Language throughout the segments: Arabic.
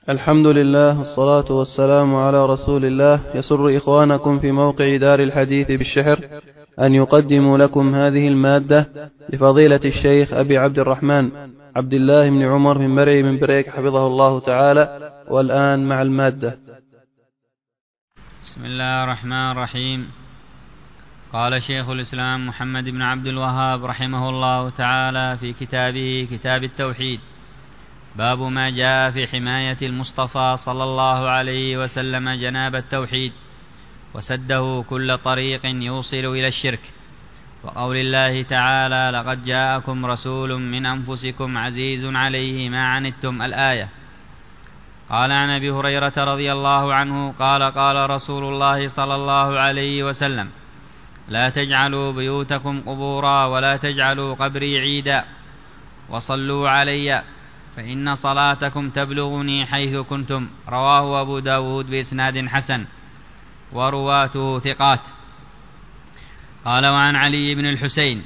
الحمد لله والصلاة والسلام على رسول الله. يسر إخوانكم في موقع دار الحديث بالشحر أن يقدموا لكم هذه المادة لفضيلة الشيخ أبي عبد الرحمن عبد الله بن عمر بن مرعي بن بريك حفظه الله تعالى. والآن مع المادة. بسم الله الرحمن الرحيم. قال شيخ الإسلام محمد بن عبد الوهاب رحمه الله تعالى في كتابه كتاب التوحيد: باب ما جاء في حماية المصطفى صلى الله عليه وسلم جناب التوحيد وسده كل طريق يوصل إلى الشرك، وقول الله تعالى: لقد جاءكم رسول من أنفسكم عزيز عليه ما عنتم، الآية. قال عن أبي هريرة رضي الله عنه قال: قال رسول الله صلى الله عليه وسلم: لا تجعلوا بيوتكم قبورا ولا تجعلوا قبري عيدا وصلوا علي فإن صلاتكم تبلغني حيث كنتم. رواه أبو داود بإسناد حسن ورواته ثقات. قال: وعن علي بن الحسين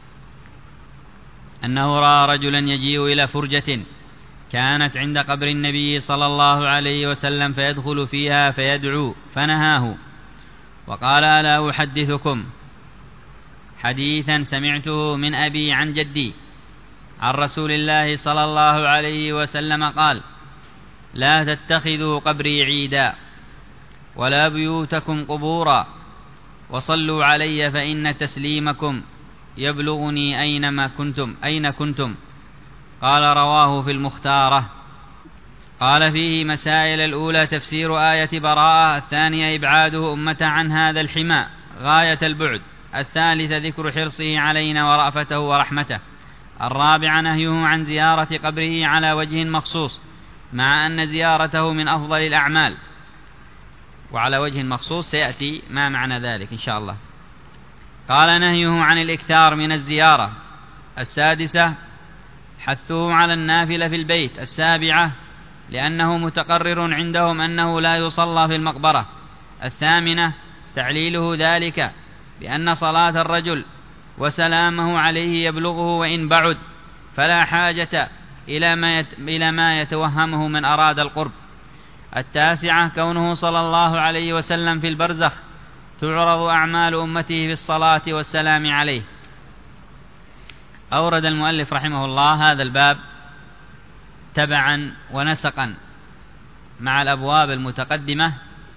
أنه رأى رجلا يجيء إلى فرجة كانت عند قبر النبي صلى الله عليه وسلم فيدخل فيها فيدعو، فنهاه وقال: ألا أحدثكم حديثا سمعته من أبي عن جدي عن رسول الله صلى الله عليه وسلم قال: لا تتخذوا قبري عيدا ولا بيوتكم قبورا وصلوا علي فإن تسليمكم يبلغني أين كنتم. قال: رواه في المختارة. قال: فيه مسائل: الأولى تفسير آية براءة، الثانية إبعاده أمته عن هذا الحمى غاية البعد، الثالثة ذكر حرصه علينا ورأفته ورحمته، الرابعة نهيه عن زيارة قبره على وجه مخصوص مع أن زيارته من أفضل الأعمال، وعلى وجه مخصوص سيأتي ما معنى ذلك إن شاء الله. قال: نهيه عن الإكثار من الزيارة، السادسة حثه على النافلة في البيت، السابعة لأنه متقرر عندهم أنه لا يصلى في المقبرة، الثامنة تعليله ذلك بأن صلاة الرجل وسلامه عليه يبلغه وإن بعد، فلا حاجة إلى ما يتوهمه من أراد القرب، التاسعة كونه صلى الله عليه وسلم في البرزخ تعرض أعمال أمته في الصلاة والسلام عليه. أورد المؤلف رحمه الله هذا الباب تبعا ونسقا مع الأبواب المتقدمة،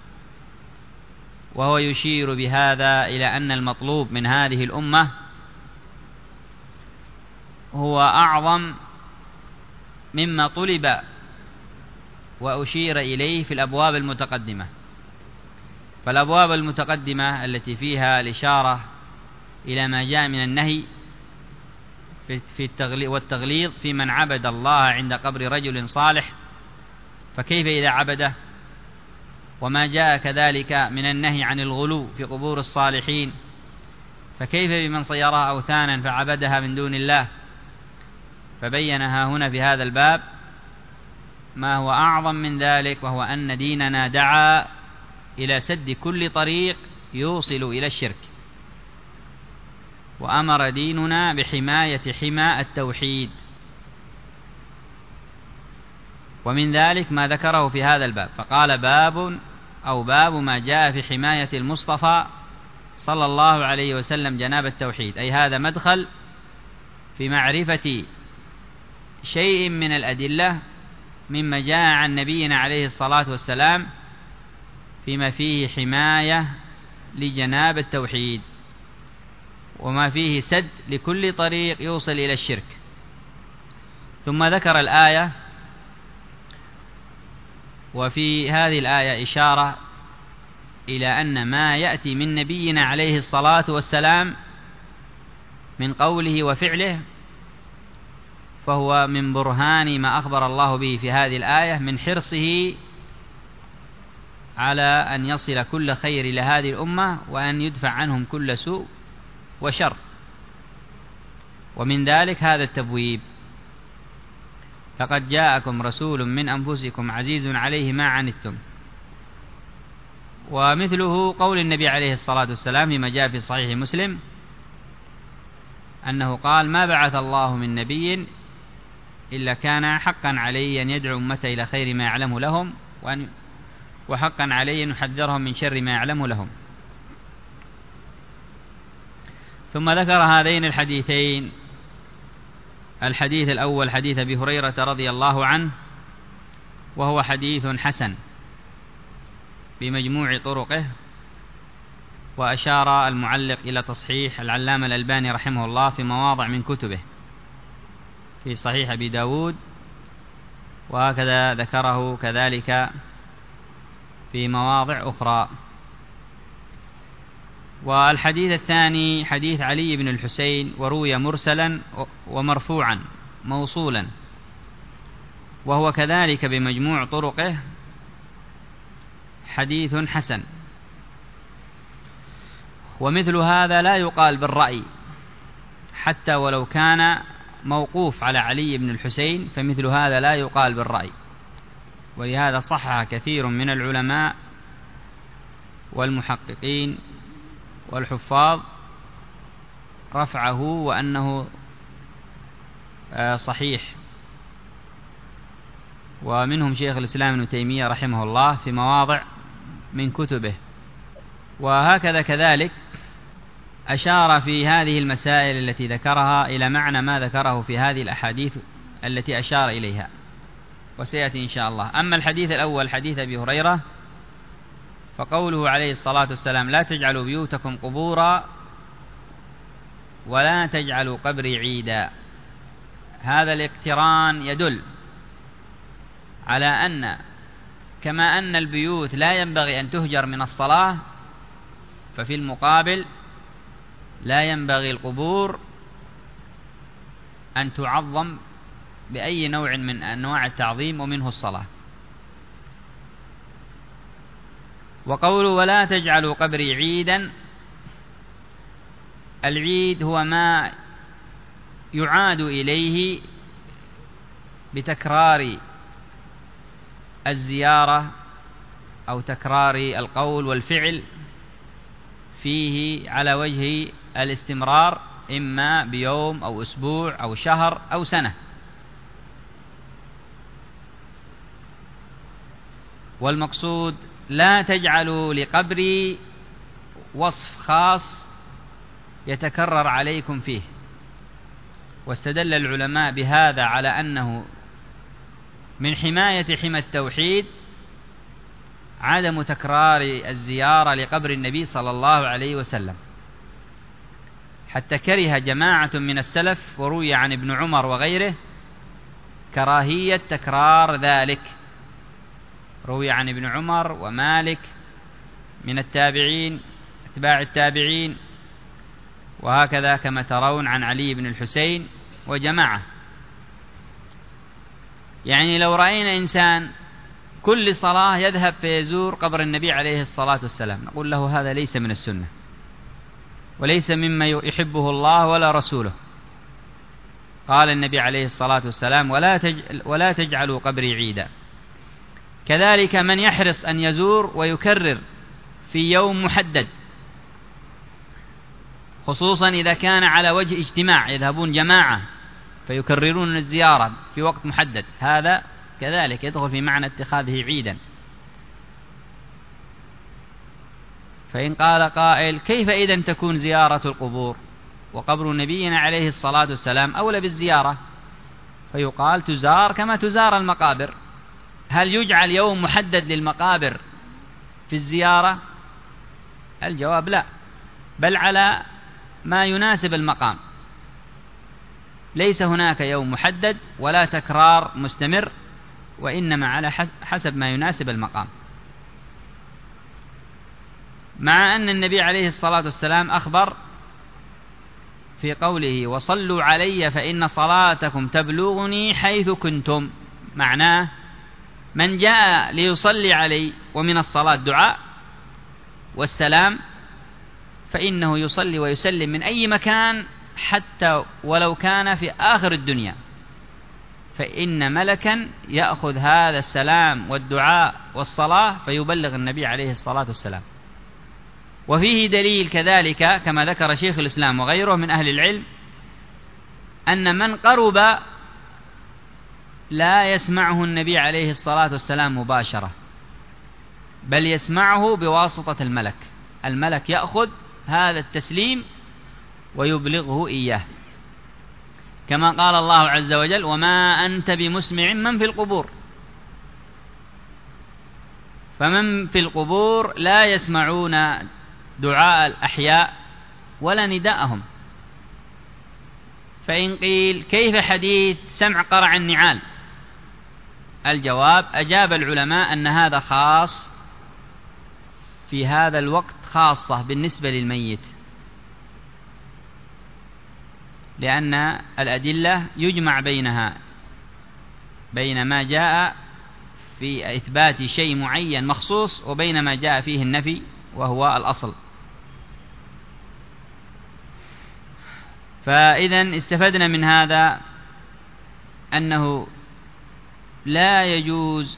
وهو يشير بهذا إلى أن المطلوب من هذه الأمة هو أعظم مما طلب وأشير إليه في الأبواب المتقدمة. فالأبواب المتقدمة التي فيها الإشارة إلى ما جاء من النهي والتغليظ في من عبد الله عند قبر رجل صالح، فكيف إذا عبده؟ وما جاء كذلك من النهي عن الغلو في قبور الصالحين، فكيف بمن صيرها أوثانا فعبدها من دون الله؟ فبينها هنا في هذا الباب ما هو أعظم من ذلك، وهو أن ديننا دعا إلى سد كل طريق يوصل إلى الشرك، وأمر ديننا بحماية حمى التوحيد، ومن ذلك ما ذكره في هذا الباب. فقال: باب ما جاء في حماية المصطفى صلى الله عليه وسلم جناب التوحيد، أي هذا مدخل في معرفة شيء من الأدلة مما جاء عن نبينا عليه الصلاة والسلام فيما فيه حماية لجناب التوحيد، وما فيه سد لكل طريق يوصل إلى الشرك. ثم ذكر الآية، وفي هذه الآية إشارة إلى أن ما يأتي من نبينا عليه الصلاة والسلام من قوله وفعله فهو من برهان ما أخبر الله به في هذه الآية من حرصه على أن يصل كل خير لهذه الأمة وأن يدفع عنهم كل سوء وشر. ومن ذلك هذا التبويب: لقد جاءكم رسول من أنفسكم عزيز عليه ما عنتم. ومثله قول النبي عليه الصلاة والسلام فيما جاء في صحيح مسلم أنه قال: ما بعث الله من نبي إلا كان حقا علي أن يدعو أمته إلى خير ما يعلم لهم، وحقا علي أن يحذرهم من شر ما يعلم لهم. ثم ذكر هذين الحديثين. الحديث الأول حديث أبي هريرة رضي الله عنه، وهو حديث حسن بمجموع طرقه، وأشار المعلق إلى تصحيح العلامة الألباني رحمه الله في مواضع من كتبه في صحيح أبي داود، وهكذا ذكره كذلك في مواضع أخرى. والحديث الثاني حديث علي بن الحسين، وروي مرسلا ومرفوعا موصولا، وهو كذلك بمجموع طرقه حديث حسن. ومثل هذا لا يقال بالرأي، حتى ولو كان موقوف على علي بن الحسين فمثل هذا لا يقال بالرأي. ولهذا صحح كثير من العلماء والمحققين والحفاظ رفعه وأنه صحيح، ومنهم شيخ الإسلام ابن تيمية رحمه الله في مواضع من كتبه. وهكذا كذلك أشار في هذه المسائل التي ذكرها إلى معنى ما ذكره في هذه الأحاديث التي أشار إليها، وسيأتي إن شاء الله. أما الحديث الأول حديث أبي هريرة، فقوله عليه الصلاة والسلام: لا تجعلوا بيوتكم قبورا ولا تجعلوا قبري عيدا. هذا الاقتران يدل على أن كما أن البيوت لا ينبغي أن تهجر من الصلاة، ففي المقابل لا ينبغي القبور أن تعظم بأي نوع من أنواع التعظيم، ومنه الصلاة. وقوله ولا تجعلوا قبري عيدا، العيد هو ما يعاد إليه بتكرار الزيارة أو تكرار القول والفعل فيه على وجه الاستمرار، إما بيوم أو أسبوع أو شهر أو سنة. والمقصود لا تجعلوا لقبري وصف خاص يتكرر عليكم فيه. واستدل العلماء بهذا على أنه من حماية حمى التوحيد عدم تكرار الزيارة لقبر النبي صلى الله عليه وسلم، حتى كره جماعة من السلف، وروي عن ابن عمر وغيره كراهية تكرار ذلك. روي عن ابن عمر ومالك من التابعين اتباع التابعين، وهكذا كما ترون عن علي بن الحسين وجماعة. يعني لو رأينا إنسان كل صلاة يذهب فيزور قبر النبي عليه الصلاة والسلام، نقول له هذا ليس من السنة، وليس مما يحبه الله ولا رسوله. قال النبي عليه الصلاة والسلام: ولا تجعلوا قبري عيدا. كذلك من يحرص أن يزور ويكرر في يوم محدد، خصوصا إذا كان على وجه اجتماع، يذهبون جماعة فيكررون الزيارة في وقت محدد، هذا كذلك يدخل في معنى اتخاذه عيدا. فإن قال قائل: كيف إذن تكون زيارة القبور وقبر نبينا عليه الصلاة والسلام أولى بالزيارة؟ فيقال: تزار كما تزار المقابر. هل يجعل يوم محدد للمقابر في الزيارة؟ الجواب لا، بل على ما يناسب المقام. ليس هناك يوم محدد ولا تكرار مستمر، وإنما على حسب ما يناسب المقام. مع أن النبي عليه الصلاة والسلام أخبر في قوله: وصلوا علي فإن صلاتكم تبلغني حيث كنتم. معناه من جاء ليصلي علي، ومن الصلاة دعاء والسلام، فإنه يصلي ويسلم من أي مكان حتى ولو كان في آخر الدنيا، فإن ملكا يأخذ هذا السلام والدعاء والصلاة فيبلغ النبي عليه الصلاة والسلام. وفيه دليل كذلك كما ذكر شيخ الإسلام وغيره من أهل العلم أن من قرب لا يسمعه النبي عليه الصلاة والسلام مباشرة، بل يسمعه بواسطة الملك. الملك يأخذ هذا التسليم ويبلغه إياه، كما قال الله عز وجل: وما أنت بمسمع من في القبور. فمن في القبور لا يسمعون دعاء الأحياء ولا نداءهم. فإن قيل: كيف حديث سمع قرع النعال؟ الجواب: أجاب العلماء أن هذا خاص في هذا الوقت، خاصة بالنسبة للميت، لأن الأدلة يجمع بينها بين ما جاء في إثبات شيء معين مخصوص وبين ما جاء فيه النفي وهو الأصل. فإذا استفدنا من هذا أنه لا يجوز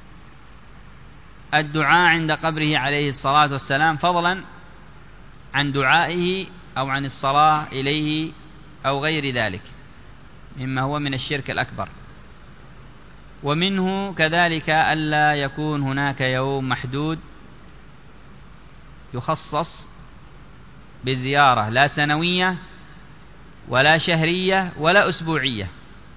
الدعاء عند قبره عليه الصلاة والسلام، فضلا عن دعائه أو عن الصلاة إليه أو غير ذلك مما هو من الشرك الأكبر. ومنه كذلك ألا يكون هناك يوم محدود يخصص بزيارة، لا سنوية ولا شهرية ولا أسبوعية.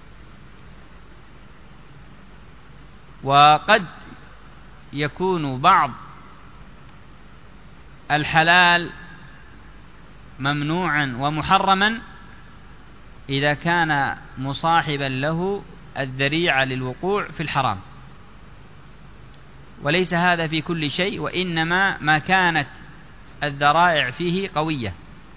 وقد يكون بعض الحلال ممنوعا ومحرما إذا كان مصاحبا له الذريعة للوقوع في الحرام، وليس هذا في كل شيء، وإنما ما كانت الذرائع فيه قوية.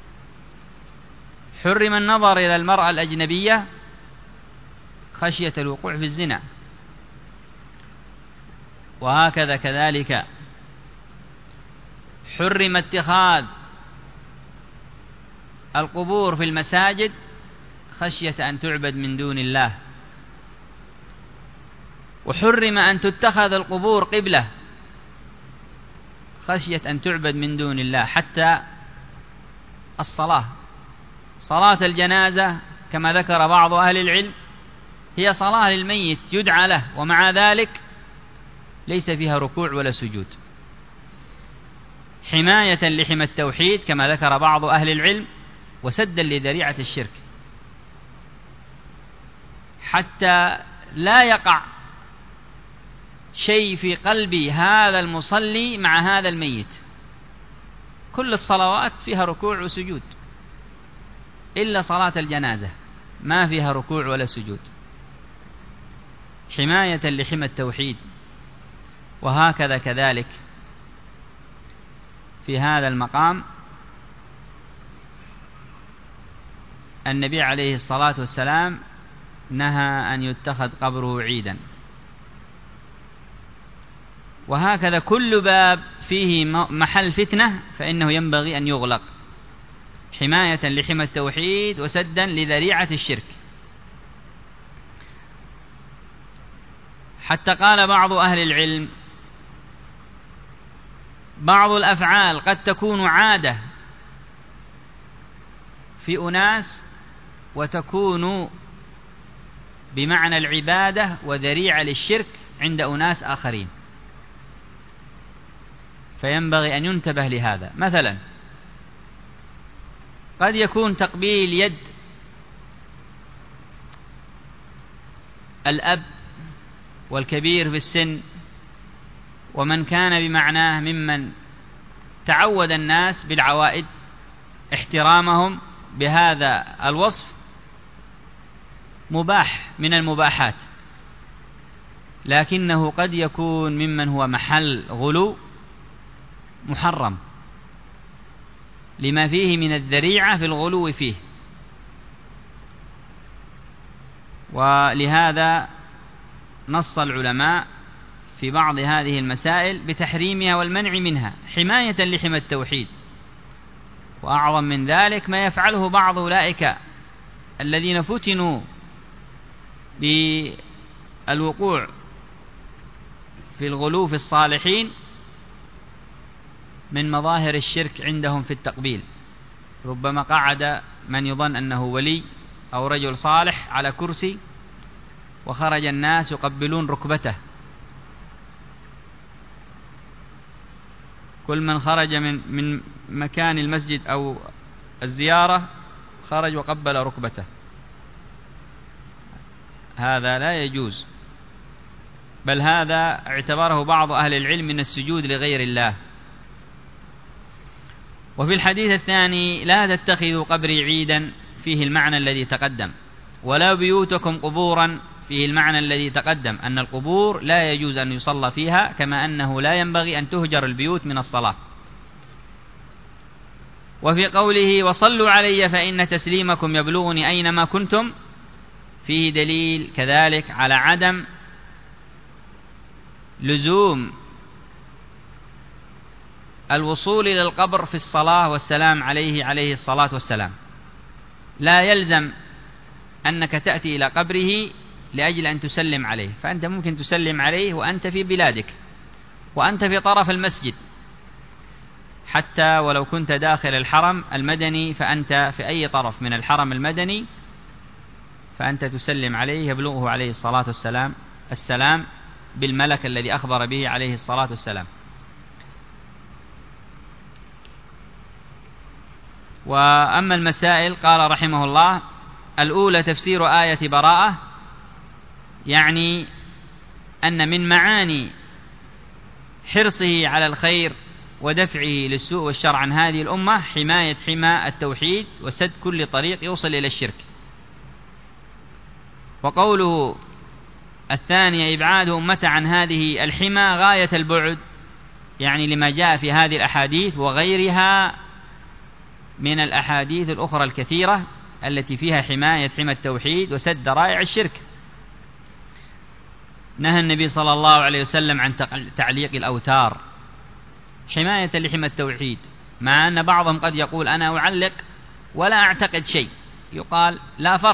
حرم النظر إلى المرأة الأجنبية خشية الوقوع في الزنا، وهكذا كذلك حرم اتخاذ القبور في المساجد خشية أن تعبد من دون الله، وحرم أن تتخذ القبور قبلة خشية أن تعبد من دون الله. حتى الصلاة، صلاة الجنازة كما ذكر بعض أهل العلم هي صلاة للميت يدعى له، ومع ذلك ليس فيها ركوع ولا سجود، حماية لحمى التوحيد كما ذكر بعض أهل العلم، وسدا لذريعة الشرك، حتى لا يقع شيء في قلب هذا المصلي مع هذا الميت. كل الصلوات فيها ركوع وسجود إلا صلاة الجنازة ما فيها ركوع ولا سجود، حماية لحمى التوحيد. وهكذا كذلك في هذا المقام النبي عليه الصلاة والسلام نهى أن يتخذ قبره عيدا. وهكذا كل باب فيه محل فتنة فإنه ينبغي أن يغلق، حماية لحمى التوحيد وسدا لذريعة الشرك. حتى قال بعض أهل العلم: بعض الأفعال قد تكون عادة في أناس وتكون بمعنى العبادة وذريعة للشرك عند أناس آخرين، فينبغي أن ينتبه لهذا. مثلا قد يكون تقبيل يد الأب والكبير في السن ومن كان بمعناه ممن تعود الناس بالعوائد احترامهم بهذا الوصف مباح من المباحات، لكنه قد يكون ممن هو محل غلو محرم لما فيه من الذريعة في الغلو فيه. ولهذا نص العلماء في بعض هذه المسائل بتحريمها والمنع منها حماية لحمى التوحيد. وأعظم من ذلك ما يفعله بعض أولئك الذين فتنوا بالوقوع في الغلو في الصالحين من مظاهر الشرك عندهم في التقبيل. ربما قعد من يظن أنه ولي أو رجل صالح على كرسي وخرج الناس يقبلون ركبته، كل من خرج من مكان المسجد أو الزيارة خرج وقبل ركبته، هذا لا يجوز، بل هذا اعتبره بعض أهل العلم من السجود لغير الله. وفي الحديث الثاني: لا تتخذوا قبري عيدا، فيه المعنى الذي تقدم، ولا بيوتكم قبورا، فيه المعنى الذي تقدم، أن القبور لا يجوز أن يصلى فيها، كما أنه لا ينبغي أن تهجر البيوت من الصلاة. وفي قوله: وصلوا علي فإن تسليمكم يبلغني أينما كنتم، فيه دليل كذلك على عدم لزوم الوصول إلى القبر في الصلاة والسلام عليه الصلاة والسلام. لا يلزم أنك تأتي إلى قبره لأجل أن تسلم عليه، فأنت ممكن تسلم عليه وأنت في بلادك، وأنت في طرف المسجد، حتى ولو كنت داخل الحرم المدني فأنت في أي طرف من الحرم المدني فأنت تسلم عليه، يبلغه عليه الصلاة والسلام السلام بالملك الذي أخبر به عليه الصلاة والسلام. وأما المسائل قال رحمه الله: الأولى تفسير آية براءة، يعني أن من معاني حرصه على الخير ودفعه للسوء والشر عن هذه الأمة حماية حمى التوحيد وسد كل طريق يوصل إلى الشرك. وقوله الثانية: إبعاد أمته عن هذه الحمى غاية البعد، يعني لما جاء في هذه الأحاديث وغيرها من الأحاديث الأخرى الكثيرة التي فيها حماية حمى التوحيد وسد ذرائع الشرك. نهى النبي صلى الله عليه وسلم عن تعليق الأوتار حماية لحمى التوحيد، مع أن بعضهم قد يقول: أنا أعلق ولا أعتقد شيء. يقال: لا فرق،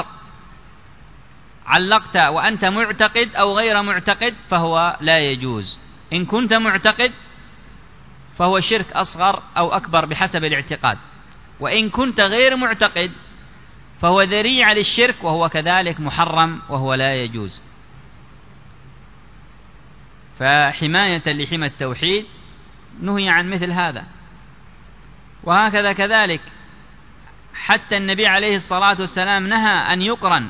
علقت وأنت معتقد أو غير معتقد فهو لا يجوز. إن كنت معتقد فهو شرك أصغر أو أكبر بحسب الاعتقاد، وإن كنت غير معتقد فهو ذريعة للشرك وهو كذلك محرم وهو لا يجوز. فحماية لحمى التوحيد نهي عن مثل هذا. وهكذا كذلك حتى النبي عليه الصلاة والسلام نهى أن يقرن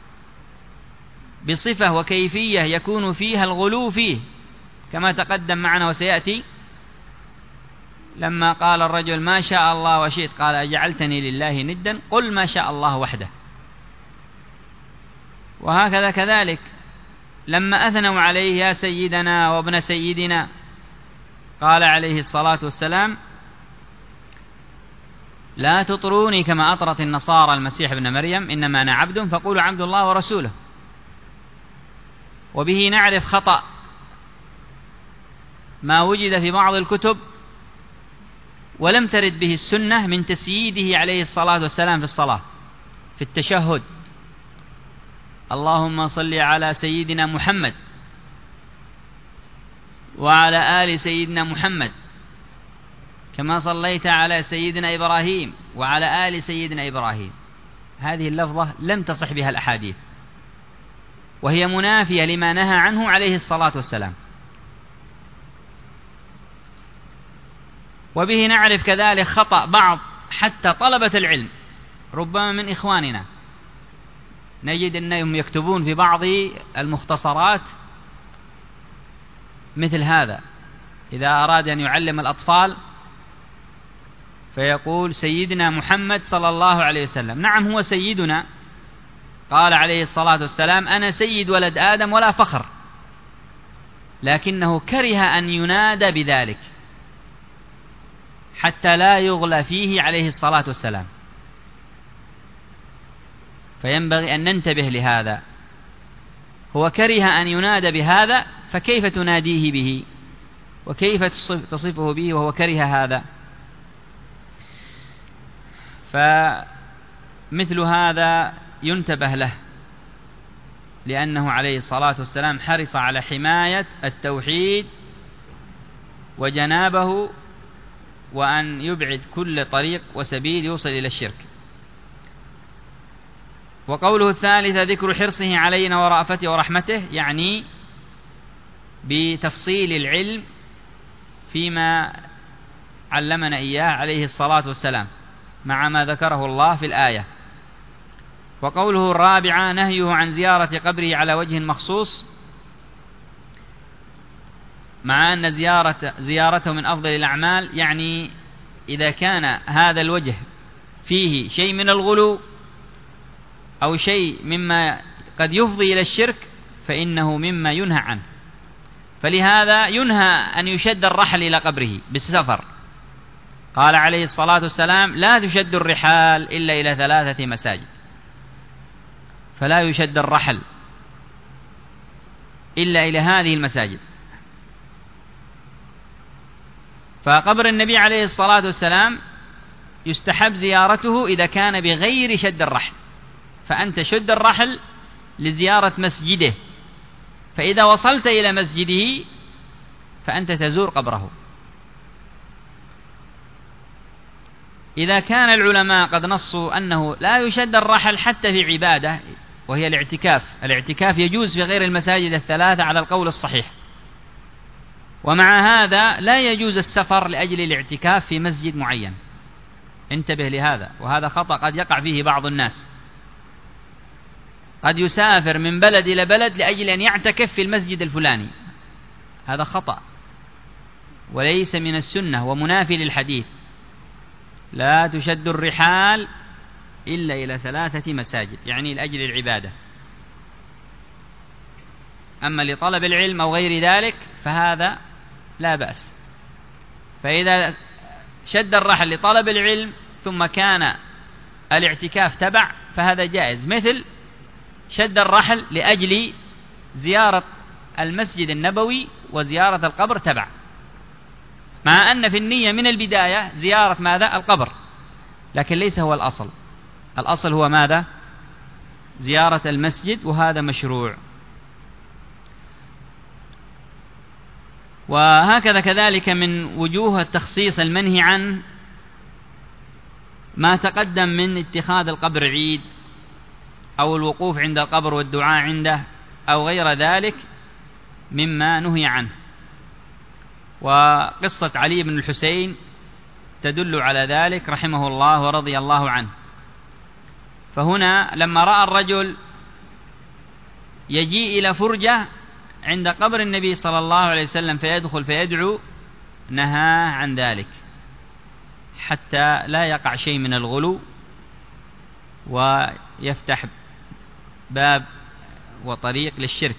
بصفة وكيفية يكون فيها الغلو فيه، كما تقدم معنا وسيأتي لما قال الرجل: ما شاء الله وشئت، قال: أجعلتني لله ندا؟ قل ما شاء الله وحده. وهكذا كذلك لما أثنوا عليه: يا سيدنا وابن سيدنا، قال عليه الصلاة والسلام: لا تطروني كما أطرت النصارى المسيح ابن مريم، إنما أنا عبد فقولوا عبد الله ورسوله. وبه نعرف خطأ ما وجد في بعض الكتب ولم ترد به السنة من تسييده عليه الصلاة والسلام في الصلاة في التشهد: اللهم صل على سيدنا محمد وعلى آل سيدنا محمد كما صليت على سيدنا إبراهيم وعلى آل سيدنا إبراهيم. هذه اللفظة لم تصح بها الأحاديث، وهي منافية لما نهى عنه عليه الصلاة والسلام. وبه نعرف كذلك خطأ بعض حتى طلبة العلم، ربما من إخواننا، نجد أنهم يكتبون في بعض المختصرات مثل هذا، إذا أراد أن يعلم الأطفال فيقول: سيدنا محمد صلى الله عليه وسلم. نعم، هو سيدنا، قال عليه الصلاة والسلام: أنا سيد ولد آدم ولا فخر، لكنه كره أن ينادى بذلك حتى لا يغلى فيه عليه الصلاة والسلام. فينبغي أن ننتبه لهذا. هو كره أن ينادى بهذا، فكيف تناديه به وكيف تصفه به وهو كره هذا؟ فمثل هذا ينتبه له، لأنه عليه الصلاة والسلام حرص على حماية التوحيد وجنابه، وأن يبعد كل طريق وسبيل يوصل إلى الشرك. وقوله الثالث ذكر حرصه علينا ورأفته ورحمته، يعني بتفصيل العلم فيما علمنا إياه عليه الصلاة والسلام مع ما ذكره الله في الآية. وقوله الرابعة نهيه عن زيارة قبره على وجه مخصوص، مع أن زيارته من أفضل الأعمال، يعني إذا كان هذا الوجه فيه شيء من الغلو أو شيء مما قد يفضي إلى الشرك فإنه مما ينهى عنه. فلهذا ينهى أن يشد الرحل إلى قبره بالسفر. قال عليه الصلاة والسلام لا تشد الرحال إلا إلى 3 مساجد، فلا يشد الرحل إلا إلى هذه المساجد. فقبر النبي عليه الصلاة والسلام يستحب زيارته إذا كان بغير شد الرحل، فأنت شد الرحل لزيارة مسجده، فإذا وصلت إلى مسجده فأنت تزور قبره. إذا كان العلماء قد نصوا أنه لا يشد الرحل حتى في عبادة وهي الاعتكاف يجوز في غير المساجد ال3 على القول الصحيح، ومع هذا لا يجوز السفر لأجل الاعتكاف في مسجد معين. انتبه لهذا، وهذا خطأ قد يقع فيه بعض الناس، قد يسافر من بلد إلى بلد لأجل أن يعتكف في المسجد الفلاني، هذا خطأ وليس من السنة ومنافي للحديث. لا تشد الرحال إلا إلى 3 مساجد، يعني لأجل العبادة. أما لطلب العلم أو غير ذلك فهذا لا بأس. فإذا شد الرحل لطلب العلم ثم كان الاعتكاف تبع فهذا جائز، مثل شد الرحل لأجل زيارة المسجد النبوي وزيارة القبر تبع، مع أن في النية من البداية زيارة ماذا؟ القبر، لكن ليس هو الأصل. الأصل هو ماذا؟ زيارة المسجد، وهذا مشروع. وهكذا كذلك من وجوه التخصيص المنهي عنه ما تقدم من اتخاذ القبر عيد أو الوقوف عند القبر والدعاء عنده أو غير ذلك مما نهي عنه. وقصة علي بن الحسين تدل على ذلك رحمه الله ورضي الله عنه. فهنا لما رأى الرجل يجيء إلى فرجة عند قبر النبي صلى الله عليه وسلم فيدخل فيدعو، نهى عن ذلك حتى لا يقع شيء من الغلو ويفتح باب وطريق للشرك.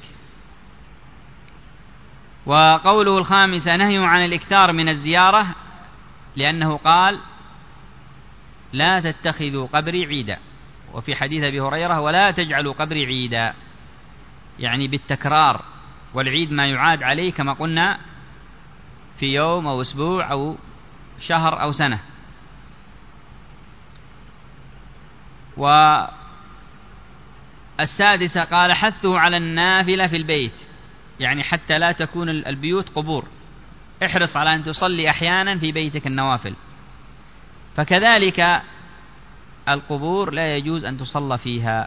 وقوله الخامسة نهي عن الإكثار من الزيارة، لأنه قال لا تتخذوا قبري عيدا، وفي حديث أبي هريرة ولا تجعلوا قبري عيدا، يعني بالتكرار، والعيد ما يعاد عليه كما قلنا في يوم أو أسبوع أو شهر أو سنة. والسادسة قال حثه على النافلة في البيت، يعني حتى لا تكون البيوت قبور، احرص على أن تصلي أحيانا في بيتك النوافل. فكذلك القبور لا يجوز أن تصلى فيها.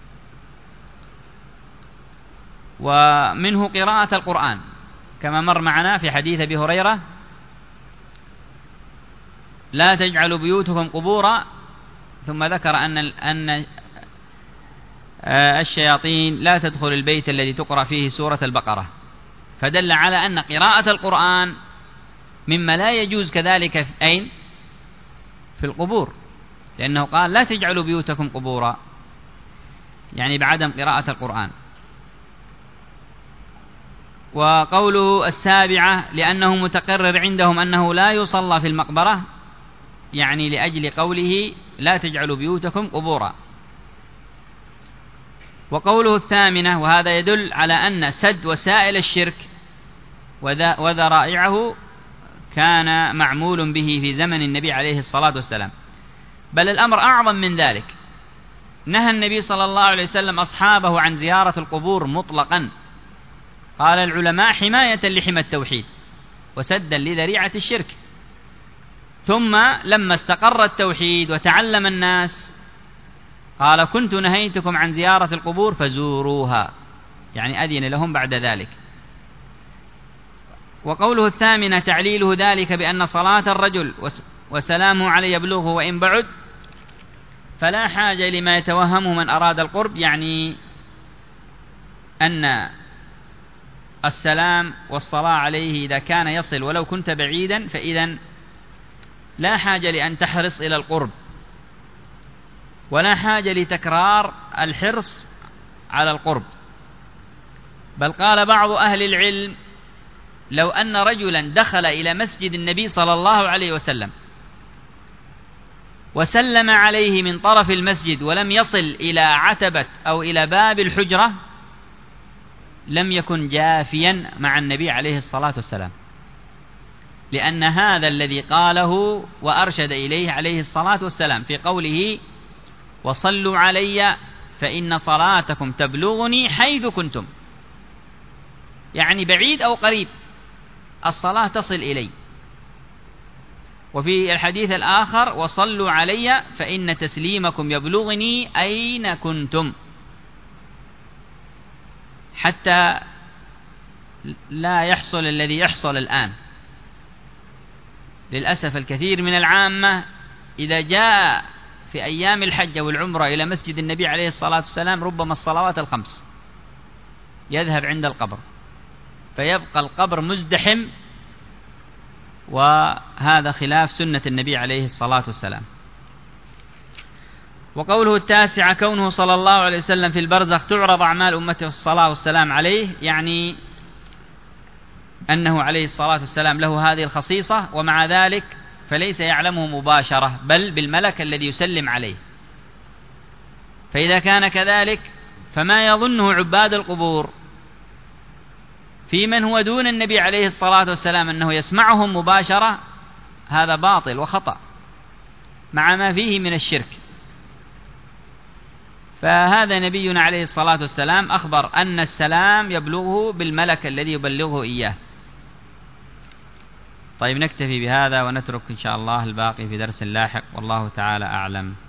ومنه قراءة القرآن كما مر معنا في حديث أبي هريرة لا تجعلوا بيوتكم قبورا، ثم ذكر أن الشياطين لا تدخل البيت الذي تقرأ فيه سورة البقرة، فدل على أن قراءة القرآن مما لا يجوز كذلك أين؟ في القبور، لأنه قال لا تجعلوا بيوتكم قبورا، يعني بعدم قراءة القرآن. وقوله السابعة لأنه متقرر عندهم أنه لا يصلى في المقبرة، يعني لأجل قوله لا تجعلوا بيوتكم قبورا. وقوله الثامنة وهذا يدل على أن سد وسائل الشرك وذرائعه كان معمول به في زمن النبي عليه الصلاة والسلام، بل الأمر أعظم من ذلك. نهى النبي صلى الله عليه وسلم أصحابه عن زيارة القبور مطلقا، قال العلماء حماية لحمى التوحيد وسدا لذريعة الشرك. ثم لما استقر التوحيد وتعلم الناس قال كنت نهيتكم عن زيارة القبور فزوروها، يعني أذن لهم بعد ذلك. وقوله الثامنة تعليله ذلك بأن صلاة الرجل وسلامه عليه يبلغه وإن بعد، فلا حاجة لما يتوهمه من أراد القرب، يعني أن السلام والصلاة عليه إذا كان يصل ولو كنت بعيدا فإذا لا حاجة لأن تحرص إلى القرب، ولا حاجة لتكرار الحرص على القرب. بل قال بعض أهل العلم لو أن رجلا دخل إلى مسجد النبي صلى الله عليه وسلم وسلم عليه من طرف المسجد ولم يصل إلى عتبة أو إلى باب الحجرة لم يكن جافيا مع النبي عليه الصلاة والسلام، لأن هذا الذي قاله وأرشد إليه عليه الصلاة والسلام في قوله وصلوا علي فإن صلاتكم تبلغني حيث كنتم، يعني بعيد أو قريب الصلاة تصل إلي. وفي الحديث الآخر وصلوا علي فإن تسليمكم يبلغني أين كنتم، حتى لا يحصل الذي يحصل الآن. للأسف الكثير من العامة إذا جاء في أيام الحج والعمرة إلى مسجد النبي عليه الصلاة والسلام ربما الصلوات الخمس يذهب عند القبر، فيبقى القبر مزدحم، وهذا خلاف سنة النبي عليه الصلاة والسلام. وقوله التاسع كونه صلى الله عليه وسلم في البرزخ تعرض أعمال أمته في الصلاة والسلام عليه، يعني أنه عليه الصلاة والسلام له هذه الخصيصة، ومع ذلك فليس يعلمه مباشرة بل بالملك الذي يسلم عليه. فإذا كان كذلك فما يظنه عباد القبور في من هو دون النبي عليه الصلاة والسلام أنه يسمعهم مباشرة، هذا باطل وخطأ مع ما فيه من الشرك. فهذا نبينا عليه الصلاة والسلام أخبر أن السلام يبلغه بالملك الذي يبلغه إياه. طيب نكتفي بهذا ونترك إن شاء الله الباقي في درس لاحق، والله تعالى أعلم.